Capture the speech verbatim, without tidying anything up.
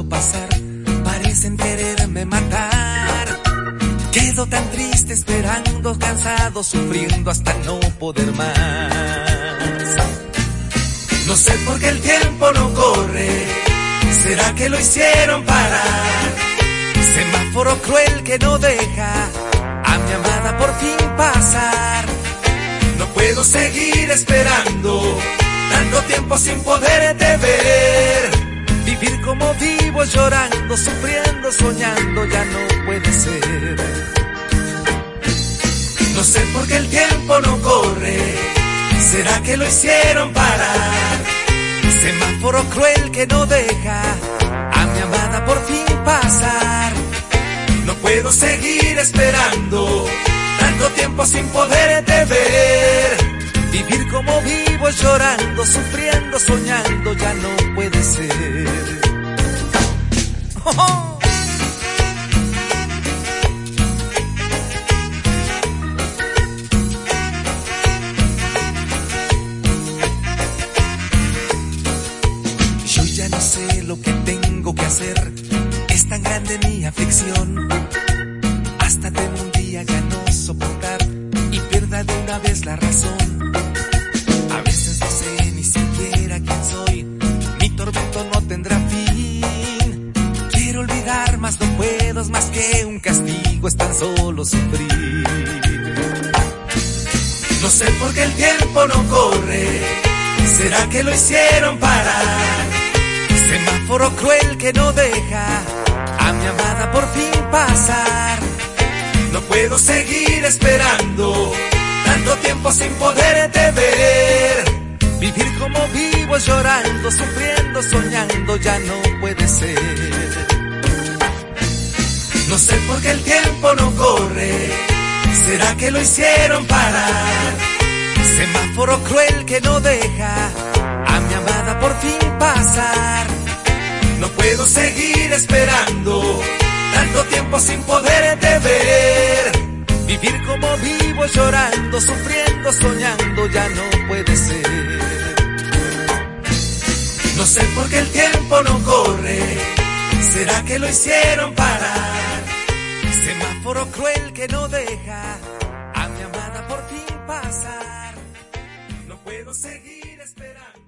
pasar, parecen quererme matar. Quedo tan triste esperando, cansado, sufriendo hasta no poder más. No sé por qué el tiempo no corre, ¿será que lo hicieron parar? Semáforo cruel que no deja a mi amada por fin pasar. No puedo seguir esperando tanto tiempo sin poderte ver. Vivir como vivo llorando, sufriendo, soñando, ya no puede ser. No sé por qué el tiempo no corre, ¿será que lo hicieron parar? Semáforo cruel que no deja a mi amada por fin pasar. No puedo seguir esperando tanto tiempo sin poderte ver. Vivir como vivo llorando, sufriendo, soñando, ya no puede ser. ¡Oh, oh! Yo ya no sé lo que tengo que hacer, es tan grande mi aflicción. Hasta temo un día ya no soportar y pierda de una vez la razón. A veces no sé ni siquiera quién soy, mi tormento no tendrá fin. Quiero olvidar, mas no puedo, es más que un castigo, es tan solo sufrir. No sé por qué el tiempo no corre, ¿será que lo hicieron parar? Semáforo cruel que no deja a mi amada por fin pasar. No puedo seguir esperando tanto tiempo sin poderte ver. Vivir como vivo llorando, sufriendo, soñando, ya no puede ser. No sé por qué el tiempo no corre, ¿será que lo hicieron parar? Semáforo cruel que no deja a mi amada por fin pasar. No puedo seguir esperando tanto tiempo sin poderte ver. Vivir como vivo llorando, sufriendo, soñando, ya no puede ser. No sé por qué el tiempo no corre, ¿será que lo hicieron parar? Semáforo cruel que no deja a mi amada por fin pasar. No puedo seguir esperando.